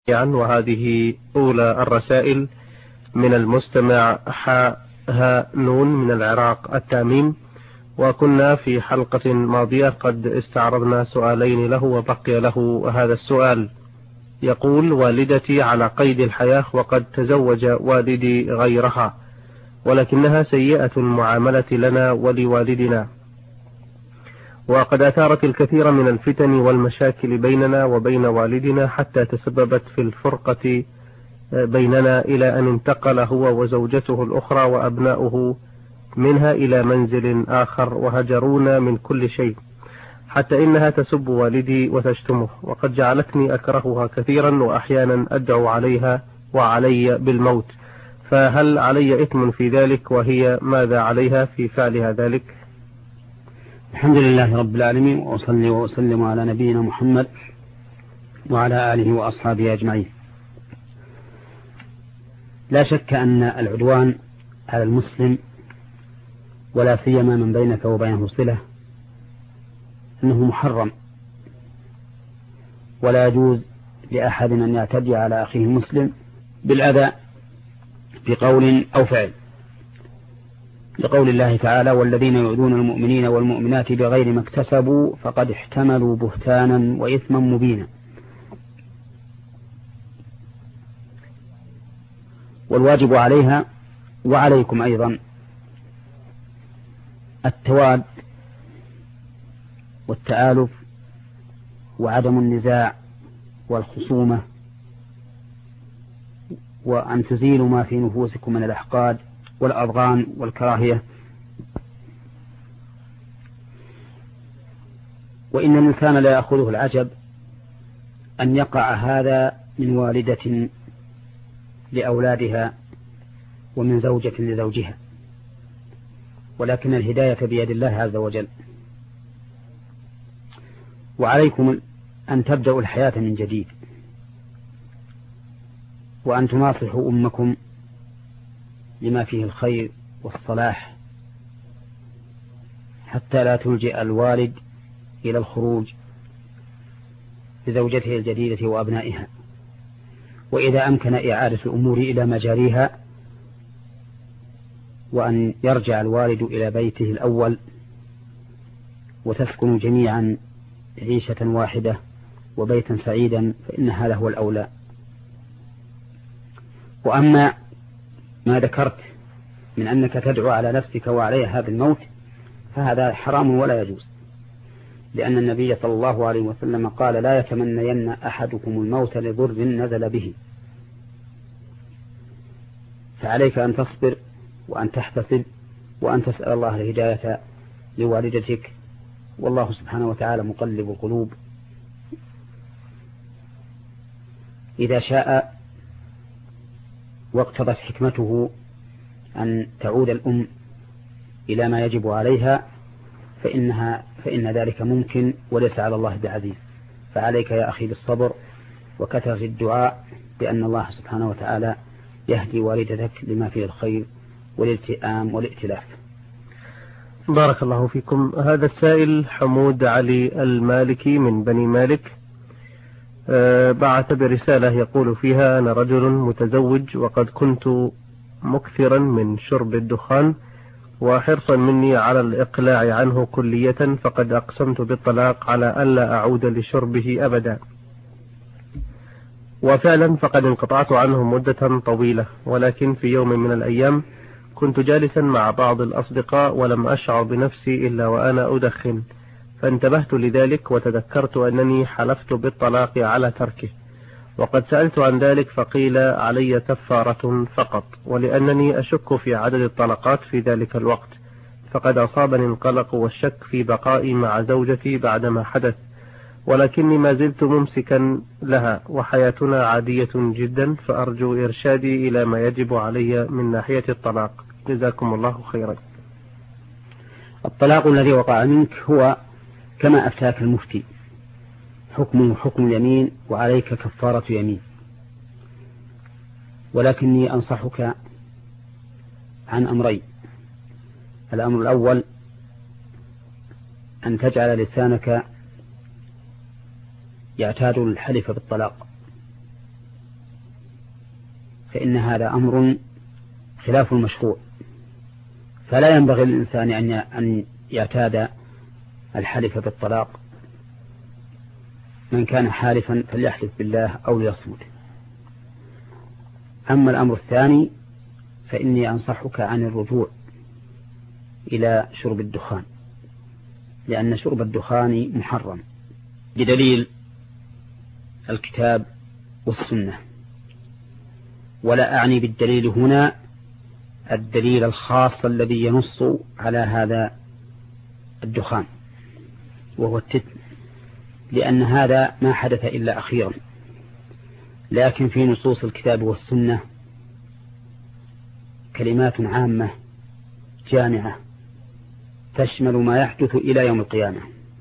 وهذه أولى الرسائل من المستمع نون من العراق التاميم. وكنا في حلقة ماضية قد استعرضنا سؤالين له وبقي له هذا السؤال. يقول: والدتي على قيد الحياة وقد تزوج والدي غيرها، ولكنها سيئة المعاملة لنا ولوالدنا، وقد أثارت الكثير من الفتن والمشاكل بيننا وبين والدنا حتى تسببت في الفرقة بيننا، إلى أن انتقل هو وزوجته الأخرى وأبناؤه منها إلى منزل آخر وهجرونا من كل شيء، حتى إنها تسب والدي وتشتمه، وقد جعلتني أكرهها كثيرا وأحيانا أدعو عليها وعلي بالموت، فهل علي إثم في ذلك؟ وهي ماذا عليها في فعلها ذلك؟ الحمد لله رب العالمين، وأصلي وأسلم على نبينا محمد وعلى آله وأصحابه أجمعين. لا شك أن العدوان على المسلم، ولا سيما من بينك وبينه صلة، أنه محرم، ولا يجوز لأحد أن يعتدي على أخيه المسلم بالأذى بقول أو فعل، لقول الله تعالى: والذين يؤذون المؤمنين والمؤمنات بغير ما اكتسبوا فقد احتملوا بهتانا وإثما مبينا. والواجب عليها وعليكم أيضا التواد والتآلف وعدم النزاع والخصومة، وأن تزيلوا ما في نفوسكم من الأحقاد والأضغان والكراهية. وإن الإنسان لا يأخذه العجب أن يقع هذا من والدة لأولادها ومن زوجة لزوجها، ولكن الهداية بيد الله عز وجل. وعليكم أن تبدأوا الحياة من جديد، وأن تناصحوا أمكم لما فيه الخير والصلاح، حتى لا تلجئ الوالد إلى الخروج بزوجته الجديدة وأبنائها. وإذا أمكن إعادة الأمور إلى مجاريها، وأن يرجع الوالد إلى بيته الأول وتسكنوا جميعا عيشة واحدة وبيتا سعيدا، فإن هذا هو الأولى. وأما ما ذكرت من أنك تدعو على نفسك وعليها هذا الموت، فهذا حرام ولا يجوز، لأن النبي صلى الله عليه وسلم قال: لا يتمنين أحدكم الموت لضر نزل به. فعليك أن تصبر وأن تحتسب وأن تسأل الله الهداية لوالدتك، والله سبحانه وتعالى مقلب القلوب، إذا شاء واقتضت حكمته أن تعود الأم إلى ما يجب عليها فإن ذلك ممكن وليس على الله بعزيز. فعليك يا أخي بالصبر وكثرة الدعاء بأن الله سبحانه وتعالى يهدي والدتك لما فيه الخير والالتئام والائتلاف. بارك الله فيكم. هذا السائل حمود علي المالكي من بني مالك بعث برسالة يقول فيها: أنا رجل متزوج، وقد كنت مكثرا من شرب الدخان، وحرصا مني على الإقلاع عنه كلية، فقد أقسمت بالطلاق على ألا أعود لشربه أبدا، وفعلا فقد انقطعت عنه مدة طويلة. ولكن في يوم من الأيام كنت جالسا مع بعض الأصدقاء ولم أشعر بنفسي إلا وأنا أدخن، فانتبهت لذلك وتذكرت أنني حلفت بالطلاق على تركه، وقد سألت عن ذلك فقيل علي كفارة فقط، ولأنني أشك في عدد الطلقات في ذلك الوقت، فقد أصابني القلق والشك في بقائي مع زوجتي بعدما حدث، ولكني ما زلت ممسكا لها وحياتنا عادية جدا، فأرجو إرشادي إلى ما يجب علي من ناحية الطلاق، جزاكم الله خيرا. الطلاق الذي وقع منك هو كما أفتاك المفتي، حكمه حكم اليمين وعليك كفارة يمين، ولكني أنصحك عن أمرين. الأمر الأول أن تجعل لسانك يعتاد الحلف بالطلاق، فإن هذا أمر خلاف المشروع، فلا ينبغي للإنسان أن يعتاد الحلف بالطلاق. من كان حالفا فليحلف بالله أو ليصمت. أما الأمر الثاني فإني أنصحك عن الرجوع إلى شرب الدخان، لأن شرب الدخان محرم بدليل الكتاب والسنة، ولا أعني بالدليل هنا الدليل الخاص الذي ينص على هذا الدخان وهو التتم، لأن هذا ما حدث إلا أخيرا، لكن في نصوص الكتاب والسنة كلمات عامة جامعة تشمل ما يحدث إلى يوم القيامة.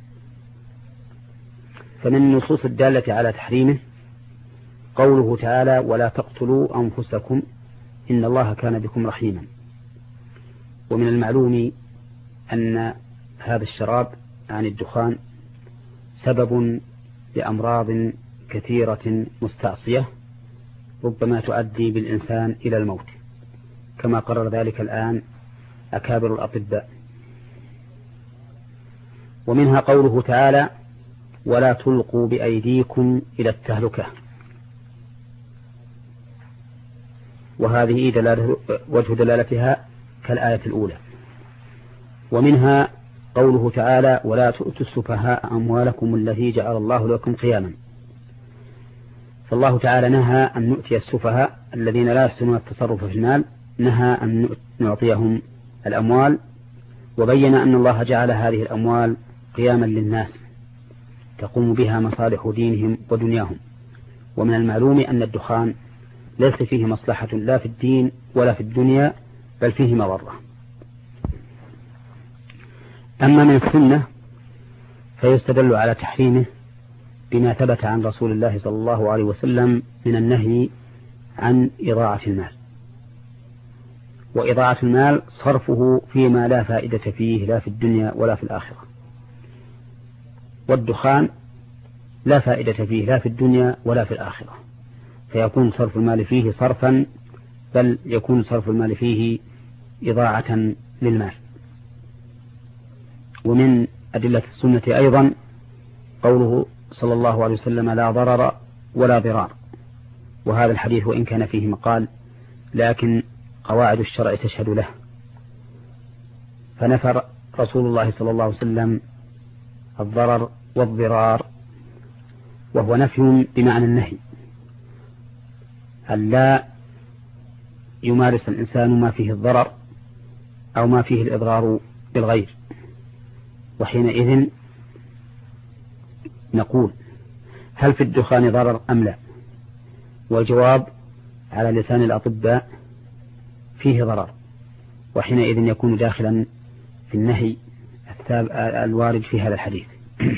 فمن النصوص الدالة على تحريمه قوله تعالى: ولا تقتلوا أنفسكم إن الله كان بكم رحيما. ومن المعلوم أن هذا الشراب عن الدخان سبب لأمراض كثيرة مستعصية ربما تؤدي بالإنسان إلى الموت، كما قرر ذلك الآن أكابر الأطباء. ومنها قوله تعالى: ولا تلقوا بأيديكم إلى التهلكة. وهذه وجه دلالتها كالآية الأولى. ومنها قوله تعالى: ولا تؤتوا السفهاء أموالكم التي جعل الله لكم قياما. فالله تعالى نهى أن نؤتي السفهاء الذين لا يحسنون التصرف في المال، نهى أن نعطيهم الأموال، وبين أن الله جعل هذه الأموال قياما للناس تقوم بها مصالح دينهم ودنياهم. ومن المعلوم أن الدخان ليس فيه مصلحة لا في الدين ولا في الدنيا، بل فيه مضرة. أما من السنة فيستدل على تحريمه بما ثبت عن رسول الله صلى الله عليه وسلم من النهي عن إضاعة المال. وإضاعة المال صرفه فيما لا فائدة فيه لا في الدنيا ولا في الآخرة، والدخان لا فائدة فيه لا في الدنيا ولا في الآخرة، فيكون صرف المال فيه صرفا، بل يكون صرف المال فيه إضاعة للمال. ومن أدلة السنة أيضا قوله صلى الله عليه وسلم: لا ضرر ولا ضرار. وهذا الحديث وإن كان فيه مقال لكن قواعد الشرع تشهد له. فنفر رسول الله صلى الله عليه وسلم الضرر والضرار، وهو نفي بمعنى النهي، أن لا يمارس الإنسان ما فيه الضرر أو ما فيه الإضرار بالغير. وحينئذ نقول: هل في الدخان ضرر أم لا؟ والجواب على لسان الأطباء: فيه ضرر، وحينئذ يكون داخلا في النهي الوارد في هذا الحديث.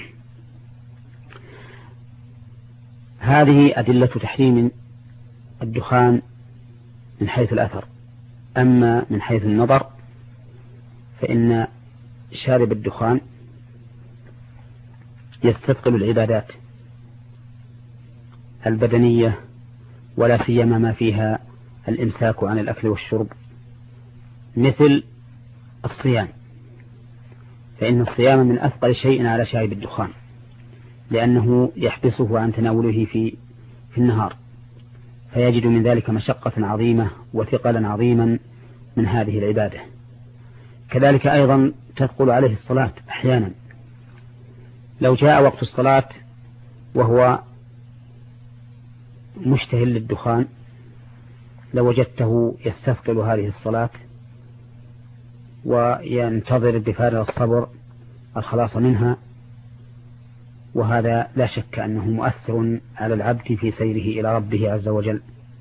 هذه أدلة تحريم الدخان من حيث الأثر. أما من حيث النظر فإن شارب الدخان يستثقل العبادات البدنية، ولا سيما ما فيها الإمساك عن الأكل والشرب، مثل الصيام، فإن الصيام من أثقل شيء على شارب الدخان، لأنه يحبسه عن تناوله في النهار، فيجد من ذلك مشقة عظيمة وثقلا عظيما من هذه العبادة. كذلك أيضا تثقل عليه الصلاة أحيانا. لو جاء وقت الصلاة وهو مشتهل للدخان لوجدته يستثقل هذه الصلاة وينتظر بفارغ الصبر الخلاص منها، وهذا لا شك أنه مؤثر على العبد في سيره إلى ربه عز وجل.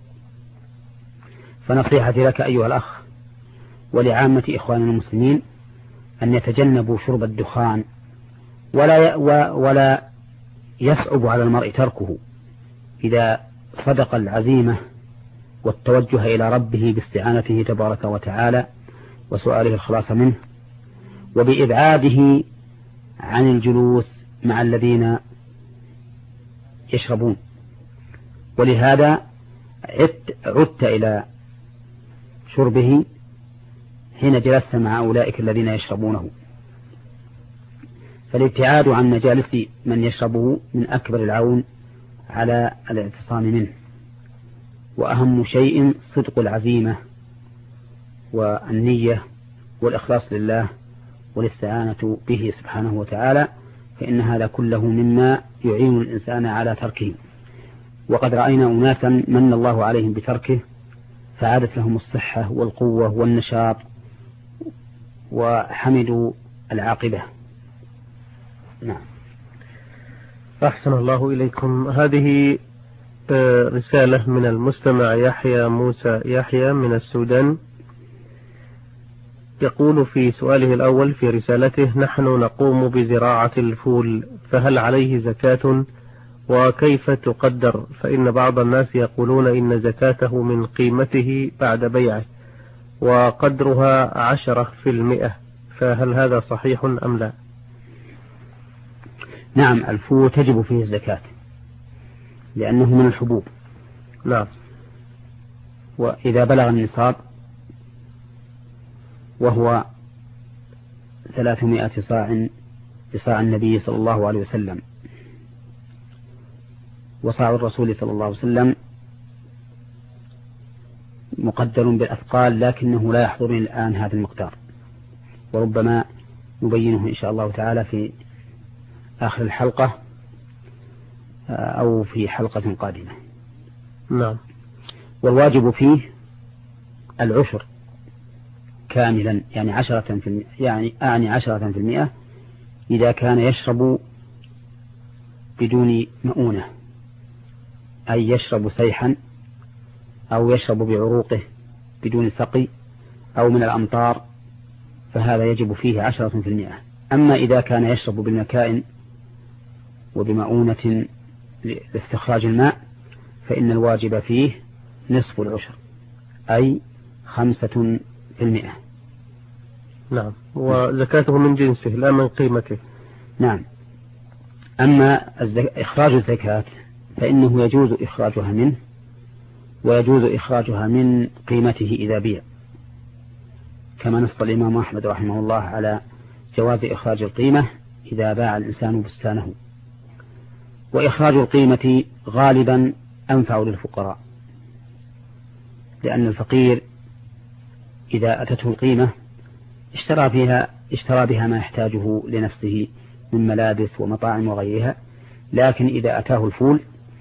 فنصيحتي لك أيها الأخ ولعامة إخواننا المسلمين أن يتجنبوا شرب الدخان، ولا يصعب على المرء تركه إذا صدق العزيمة والتوجه إلى ربه باستعانته تبارك وتعالى وسؤاله الخلاص منه، وبإبعاده عن الجلوس مع الذين يشربون. ولهذا عدت إلى شربه حين جلست مع أولئك الذين يشربونه. فالابتعاد عن مجالس من يشربه من أكبر العون على الاعتصام منه. وأهم شيء صدق العزيمة والنية والإخلاص لله والاستعانة به سبحانه وتعالى، فإن هذا كله مما يعين الإنسان على تركه. وقد رأينا أناسا من الله عليهم بتركه فعادت لهم الصحة والقوة والنشاط وحمدوا العاقبة. نعم. أحسن الله إليكم. هذه رسالة من المستمع يحيى موسى يحيى من السودان. يقول في سؤاله الأول في رسالته: نحن نقوم بزراعة الفول، فهل عليه زكاة وكيف تقدر؟ فإن بعض الناس يقولون إن زكاته من قيمته بعد بيعه وقدرها 10%، فهل هذا صحيح أم لا؟ نعم، الفول تجب فيه الزكاة لأنه من الحبوب. نعم. وإذا بلغ النصاب وهو 300 صاع بصاع النبي صلى الله عليه وسلم، وصاع الرسول صلى الله عليه وسلم مقدر بالأثقال، لكنه لا يحضرني الآن هذا المقدار، وربما نبينه إن شاء الله تعالى في آخر الحلقة أو في حلقة قادمة. نعم. والواجب فيه العشر كاملا، يعني 10%، يعني 10% إذا كان يشرب بدون مؤونة، أي يشرب سيحا أو يشرب بعروقه بدون سقي أو من الأمطار، فهذا يجب فيه 10%. أما إذا كان يشرب بالمكائن وبمؤونة لاستخراج الماء فإن الواجب فيه نصف العشر، أي 5%. نعم. وزكاته من جنسه لا من قيمته. نعم. أما إخراج الزكاة فإنه يجوز إخراجها منه، ويجوز إخراجها من قيمته إذا بيع، كما نص الإمام أحمد رحمه الله على جواز إخراج القيمة إذا باع الإنسان بستانه. وإخراج القيمة غالبا أنفع للفقراء، لأن الفقير إذا أتته القيمة اشترى بها ما يحتاجه لنفسه من ملابس ومطاعم وغيرها، لكن إذا أتاه الفول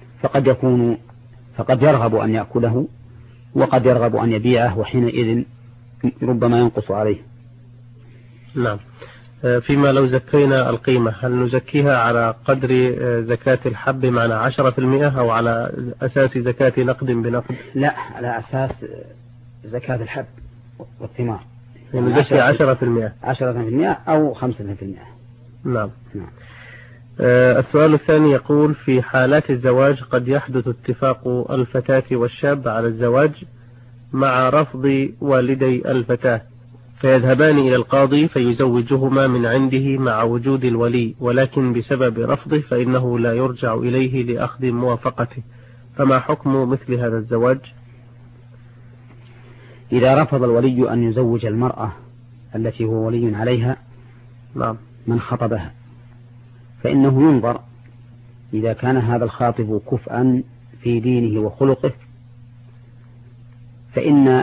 فقد يرغب أن يأكله وقد يرغب أن يبيعه، وحينئذ ربما ينقص عليه. نعم. فيما لو زكينا القيمة هل نزكيها على قدر زكاة الحب معنى 10% أو على أساس زكاة نقد بنقد؟ لا، على أساس زكاة الحب والثمار، يعني نزكي 10% أو 5%. نعم. السؤال الثاني يقول: في حالات الزواج قد يحدث اتفاق الفتاة والشاب على الزواج مع رفض والدي الفتاة، فيذهبان إلى القاضي فيزوجهما من عنده مع وجود الولي، ولكن بسبب رفضه فإنه لا يرجع إليه لأخذ موافقته، فما حكم مثل هذا الزواج؟ إذا رفض الولي أن يزوج المرأة التي هو ولي عليها نعم من خطبها، فإنه ينظر إذا كان هذا الخاطب كفءا في دينه وخلقه، فإن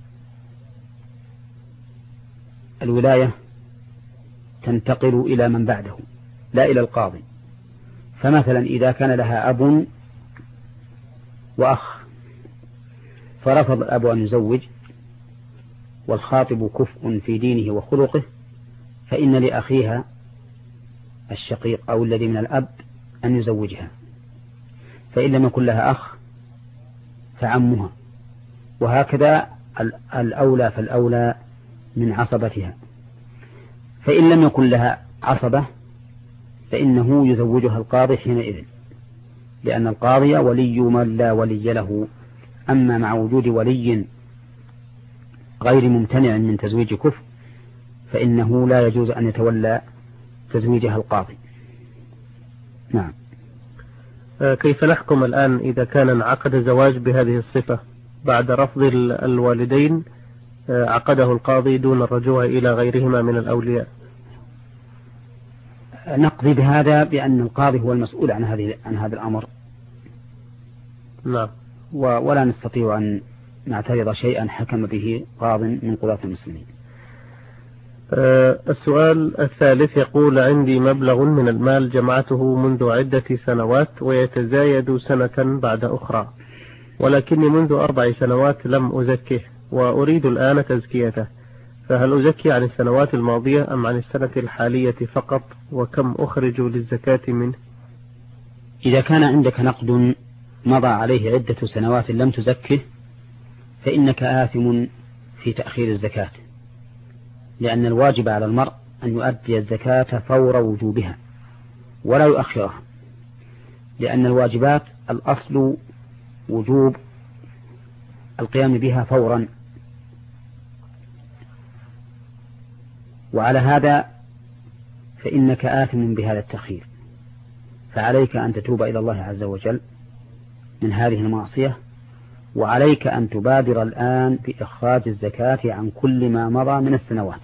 الولاية تنتقل إلى من بعده لا إلى القاضي. فمثلا إذا كان لها أب وأخ فرفض الأب أن يزوج والخاطب كفء في دينه وخلقه، فإن لأخيها الشقيق أو الذي من الأب أن يزوجها، فإن لم يكن لها أخ فعمها، وهكذا الأولى فالأولى من عصبتها. فإن لم يكن لها عصبة فإنه يزوجها القاضي حينئذ، لأن القاضي ولي من لا ولي له. أما مع وجود ولي غير ممتنع من تزويج كفء فإنه لا يجوز أن يتولى تزويجها القاضي. نعم. كيف نحكم الآن إذا كان انعقد زواج بهذه الصفة بعد رفض الوالدين، عقده القاضي دون الرجوع إلى غيرهما من الأولياء؟ نقضي بهذا بأن القاضي هو المسؤول عن هذا الأمر. نعم. ولا نستطيع أن نعترض شيئا حكم به قاض من قضاة المسلمين. السؤال الثالث يقول: عندي مبلغ من المال جمعته منذ عدة سنوات ويتزايد سنة بعد أخرى، ولكني منذ 4 سنوات لم أزكه وأريد الآن تزكيته، فهل أزكي عن السنوات الماضية أم عن السنة الحالية فقط؟ وكم أخرج للزكاة منه؟ إذا كان عندك نقد مضى عليه عدة سنوات لم تزكه فإنك آثم في تأخير الزكاة، لأن الواجب على المرء أن يؤدي الزكاة فور وجوبها ولا يؤخرها، لأن الواجبات الأصل وجوب القيام بها فورا. وعلى هذا فإنك آثم بهذا التأخير، فعليك أن تتوب إلى الله عز وجل من هذه المعصية، وعليك أن تبادر الآن بإخراج الزكاة عن كل ما مضى من السنوات،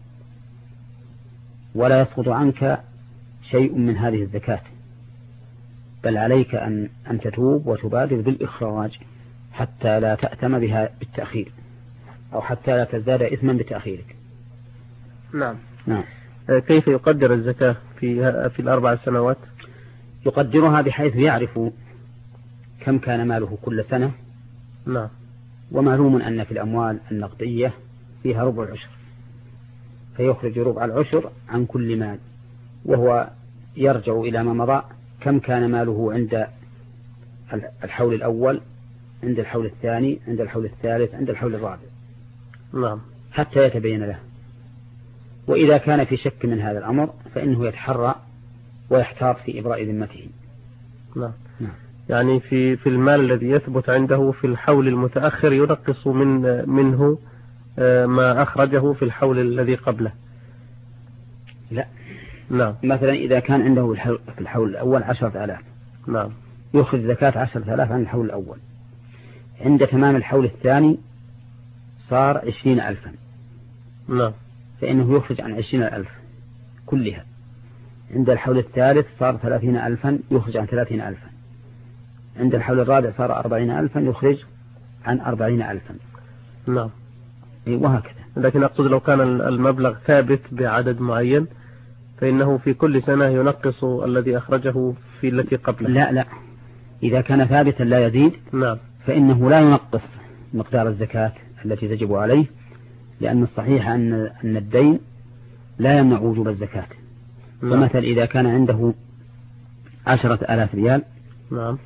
ولا يسقط عنك شيء من هذه الزكاة، بل عليك أن تتوب وتبادر بالإخراج حتى لا تأتم بها بالتأخير، أو حتى لا تزداد إثما بتأخيرك. نعم. نعم. كيف يقدر الزكاة في ال4 سنوات؟ يقدرها بحيث يعرف كم كان ماله كل سنة. نعم. ومعلوم أن في الأموال النقدية فيها ربع العشر، فيخرج ربع العشر عن كل مال، وهو يرجع إلى ما مضى، كم كان ماله عند الحول الأول، عند الحول الثاني، عند الحول الثالث، عند الحول الرابع. نعم. حتى يتبين له. وإذا كان في شك من هذا الأمر فإنه يتحرى ويحتاط في إبراء ذمته. نعم. يعني في المال الذي يثبت عنده في الحول المتأخر ينقص منه ما أخرجه في الحول الذي قبله. لا. نعم. مثلا إذا كان عنده في الحول الأول 10,000. نعم. يخرج زكاة 10,000 عن الحول الأول. عند تمام الحول الثاني صار 20,000. نعم. فإنه يخرج عن 20,000 كلها. عند الحول الثالث صار 30,000 يخرج عن 30,000. عند الحول الرابع صار 40,000 يخرج عن 40,000. نعم. وهكذا. لكن أقصد لو كان المبلغ ثابت بعدد معين فإنه في كل سنة ينقص الذي أخرجه في التي قبله. لا، إذا كان ثابتا لا يزيد. نعم. فإنه لا ينقص مقدار الزكاة التي تجب عليه، لأن الصحيح أن الدين لا يمنع وجوب الزكاة. نعم. فمثل إذا كان عنده 10,000 ريال. نعم.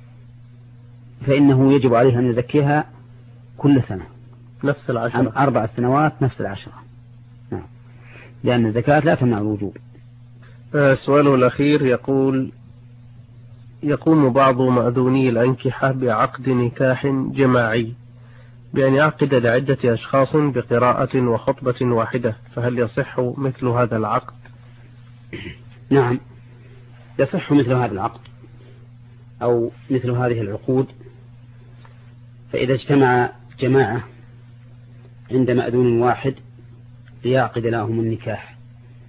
فإنه يجب عليه أن يزكيها كل سنة نفس 10 عن 4 سنوات نفس 10. نعم. لأن الزكاة لا تمنع الوجوب. سؤاله الأخير يقول: يقوم بعض مأذوني الأنكحة بعقد نكاح جماعي بأن يعقد لعدة أشخاص بقراءة وخطبة واحدة، فهل يصح مثل هذا العقد؟ نعم، يصح مثل هذا العقد أو مثل هذه العقود. فإذا اجتمع جماعة عند مأذون واحد ليعقد لهم النكاح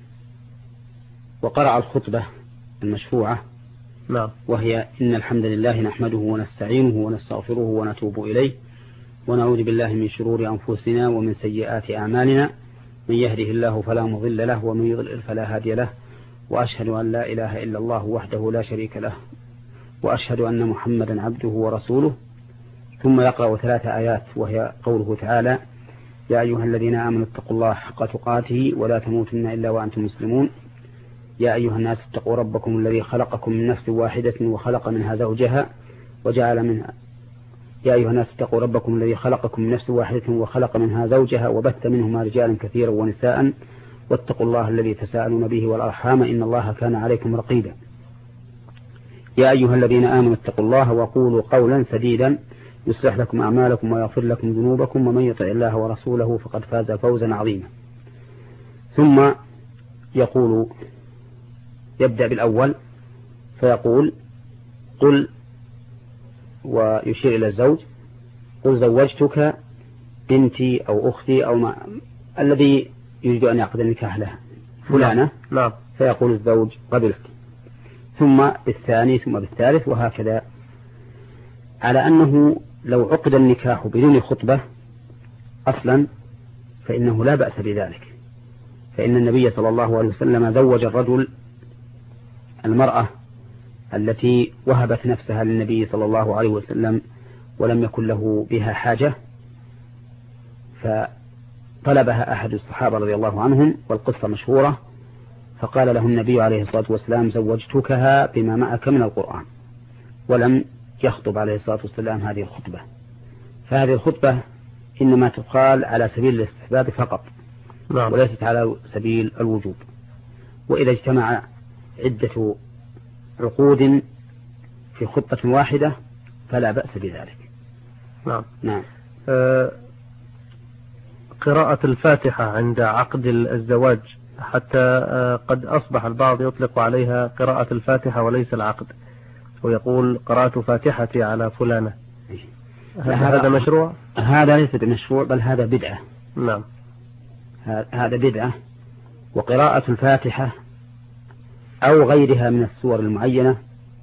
وقرأ الخطبة المشروعة، نعم، وهي: إن الحمد لله نحمده ونستعينه ونستغفره ونتوب إليه ونعوذ بالله من شرور أنفسنا ومن سيئات أعمالنا، من يهده الله فلا مضل له ومن يضلل فلا هادي له، وأشهد أن لا إله إلا الله وحده لا شريك له، وأشهد أن محمدا عبده ورسوله. ثم يقرأ 3 آيات، وهي قوله تعالى: يا أيها الذين آمنوا اتقوا الله حق تقاته ولا تموتن إلا وأنتم مسلمون. يا أيها الناس اتقوا ربكم الذي خلقكم من نفس واحدة وخلق منها زوجها وجعل منها يا أيها الناس اتقوا ربكم الذي خلقكم من نفس واحدة وخلق منها زوجها وبث منهما رجالا كثيرا ونساء واتقوا الله الذي تساءلون به والأرحام إن الله كان عليكم رقيبا. يا أيها الذين آمنوا اتقوا الله وقولوا قولا سديدا يصلح لكم أعمالكم ويغفر لكم ذنوبكم ومن يطع الله ورسوله فقد فاز فوزا عظيما. ثم يبدأ بالأول فيقول: قل، ويشير إلى الزوج، قل زوجتك بنتي أو أختي أو ما الذي يريد أن يعقد النكاح لها فلانة. نعم. فيقول الزوج قبلت، ثم بالثاني ثم بالثالث وهكذا، على أنه لو عقد النكاح بدون خطبة أصلا فإنه لا بأس بذلك، فإن النبي صلى الله عليه وسلم زوج الرجل المرأة التي وهبت نفسها للنبي صلى الله عليه وسلم ولم يكن له بها حاجة، فطلبها أحد الصحابة رضي الله عنهم والقصة مشهورة، فقال له النبي عليه الصلاة والسلام زوجتكها بما معك من القرآن، ولم يخطب عليه الصلاة والسلام هذه الخطبة. فهذه الخطبة إنما تقال على سبيل الاستحباب فقط، وليست على سبيل الوجوب. وإذا اجتمع عدة عقود في خطبة واحدة فلا بأس بذلك. نعم. قراءة الفاتحة عند عقد الزواج، حتى قد أصبح البعض يطلق عليها قراءة الفاتحة وليس العقد، ويقول قرأت فاتحتي على فلانة. هذا مشروع؟ هذا ليس بمشروع، بل هذا بدعة. نعم. هذا بدعة. وقراءة الفاتحة أو غيرها من السور المعينة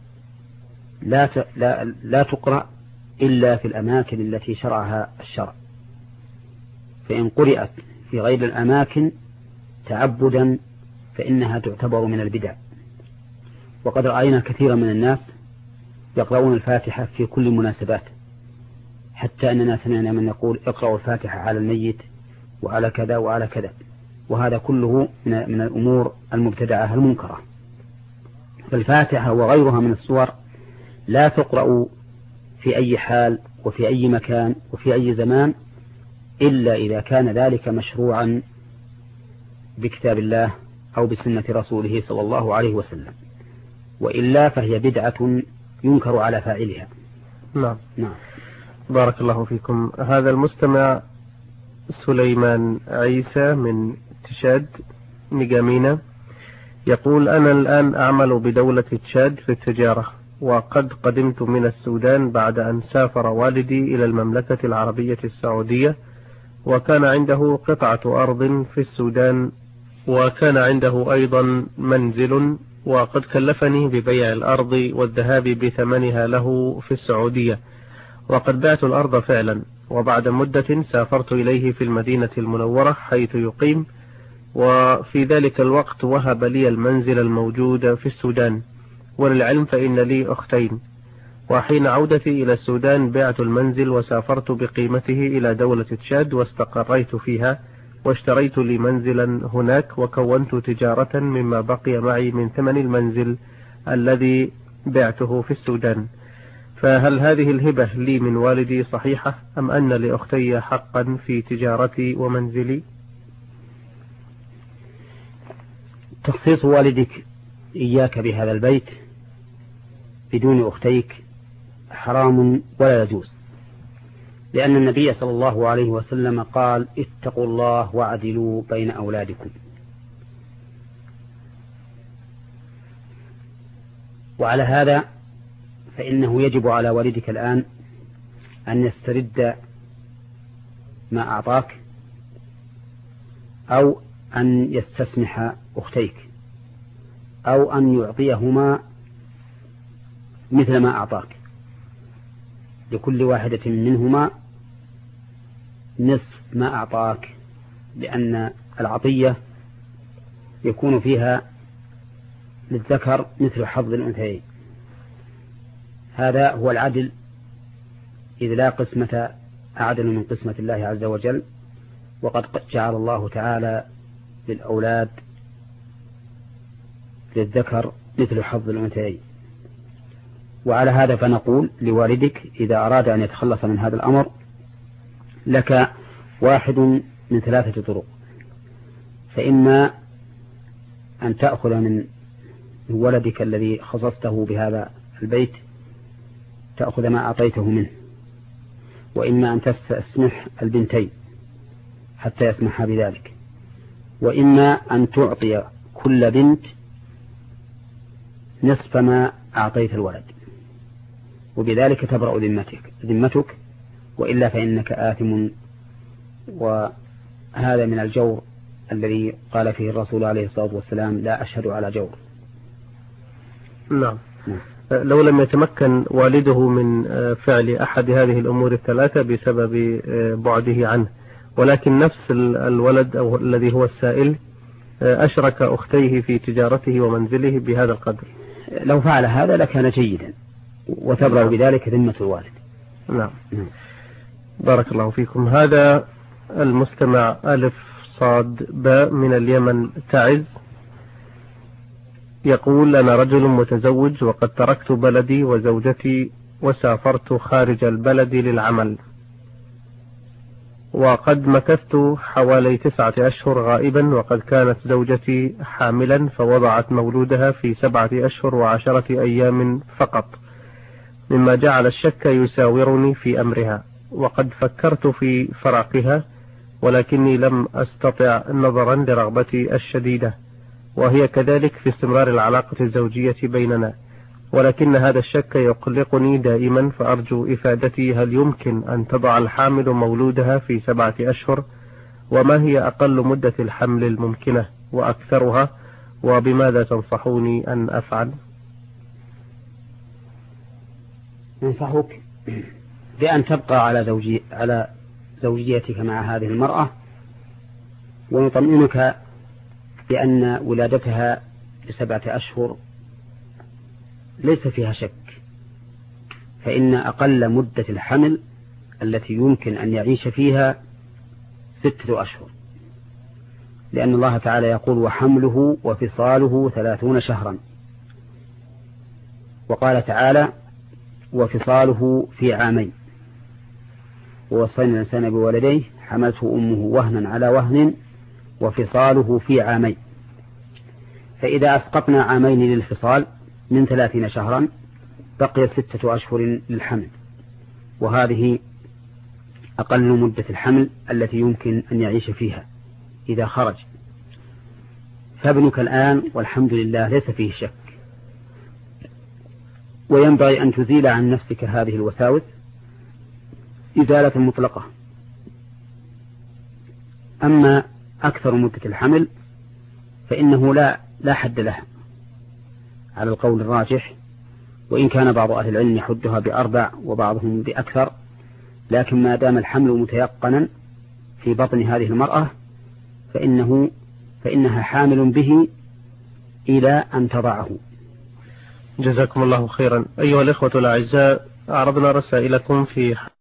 لا تقرأ إلا في الأماكن التي شرعها الشرع، فإن قرأت في غير الأماكن تعبدا فإنها تعتبر من البدع. وقد رأينا كثيرا من الناس يقرؤون الفاتحة في كل مناسبات، حتى أننا سمعنا من يقول اقرأوا الفاتحة على الميت وعلى كذا وعلى كذا، وهذا كله من الأمور المبتدعة المنكرة. فالفاتحة وغيرها من السور لا تقرأ في أي حال وفي أي مكان وفي أي زمان إلا إذا كان ذلك مشروعا بكتاب الله أو بسنة رسوله صلى الله عليه وسلم، وإلا فهي بدعة ينكر على فاعلها. نعم. بارك الله فيكم. هذا المستمع سليمان عيسى من تشاد نجامينا يقول: أنا الآن أعمل بدولة تشاد في التجارة، وقد قدمت من السودان بعد أن سافر والدي إلى المملكة العربية السعودية، وكان عنده قطعة أرض في السودان، وكان عنده أيضا منزل، وقد كلفني ببيع الأرض والذهاب بثمنها له في السعودية، وقد بعت الأرض فعلا، وبعد مدة سافرت إليه في المدينة المنورة حيث يقيم، وفي ذلك الوقت وهب لي المنزل الموجود في السودان. وللعلم فإن لي أختين، وحين عودتي إلى السودان بعت المنزل وسافرت بقيمته إلى دولة تشاد واستقريت فيها، واشتريت لي منزلا هناك، وكونت تجارة مما بقي معي من ثمن المنزل الذي بعته في السودان. فهل هذه الهبة لي من والدي صحيحة، أم أن لأختي حقا في تجارتي ومنزلي؟ تخصيص والدك إياك بهذا البيت بدون أختيك حرام ولا يجوز، لأن النبي صلى الله عليه وسلم قال: اتقوا الله واعدلوا بين أولادكم. وعلى هذا فإنه يجب على والدك الآن أن يسترد ما أعطاك، أو أن يستسمح أختيك، أو أن يعطيهما مثل ما أعطاك، لكل واحدة منهما نصف ما أعطاك، لأن العطية يكون فيها للذكر مثل حظ الأنثيين. هذا هو العدل، إذ لا قسمة أعدل من قسمة الله عز وجل، وقد جعل الله تعالى للأولاد للذكر مثل حظ الأنثيين. وعلى هذا فنقول لوالدك إذا أراد أن يتخلص من هذا الأمر لك واحد من 3 طرق: فإما أن تأخذ من ولدك الذي خصصته بهذا البيت تأخذ ما أعطيته منه، وإما أن تستسمح البنتين حتى يسمحا بذلك، وإما أن تعطي كل بنت نصف ما أعطيت الولد. وبذلك تبرأ ذمتك، وإلا فإنك آثم. وهذا من الجور الذي قال فيه الرسول عليه الصلاة والسلام: لا أشهد على جور. نعم. لو لم يتمكن والده من فعل أحد هذه الأمور الثلاثة بسبب بعده عنه، ولكن نفس الولد أو الذي هو السائل أشرك أختيه في تجارته ومنزله بهذا القدر، لو فعل هذا لكان جيدا، وتبرأ بذلك ذمة الوالد. نعم. بارك الله فيكم. هذا المستمع ألف صاد باء من اليمن تعز يقول: أنا رجل متزوج وقد تركت بلدي وزوجتي وسافرت خارج البلد للعمل، وقد مكثت حوالي 9 أشهر غائبا، وقد كانت زوجتي حاملا فوضعت مولودها في 7 أشهر و10 أيام فقط، مما جعل الشك يساورني في أمرها، وقد فكرت في فراقها ولكني لم أستطع نظرا لرغبتي الشديدة، وهي كذلك في استمرار العلاقة الزوجية بيننا، ولكن هذا الشك يقلقني دائما، فأرجو إفادتي: هل يمكن أن تضع الحامل مولودها في 7 أشهر؟ وما هي أقل مدة الحمل الممكنة وأكثرها؟ وبماذا تنصحوني أن أفعل؟ ننصحك بأن تبقى على زوجيتك مع هذه المرأة، ونطمئنك بأن ولادتها ل7 أشهر ليس فيها شك، فإن أقل مدة الحمل التي يمكن أن يعيش فيها 6 أشهر، لأن الله تعالى يقول: وحمله وفصاله 30 شهرا، وقال تعالى: وفصاله في عامين، ووصينا الإنسان بولديه حملته أمه وهنا على وهن وفصاله في عامين. فإذا أسقطنا عامين للفصال من 30 شهرا بقي 6 أشهر للحمل، وهذه أقل مدة الحمل التي يمكن أن يعيش فيها إذا خرج. فابنك الآن والحمد لله ليس فيه شك، وينبغي أن تزيل عن نفسك هذه الوساوس إزالة مطلقة. أما أكثر مدة الحمل فإنه لا حد لها على القول الراجح، وإن كان بعض أهل العلم يحدها ب4 وبعضهم بأكثر، لكن ما دام الحمل متيقنا في بطن هذه المرأة فإنها حامل به إلى أن تضعه. جزاكم الله خيرا. أيها الإخوة الأعزاء، أعرضنا رسائلكم في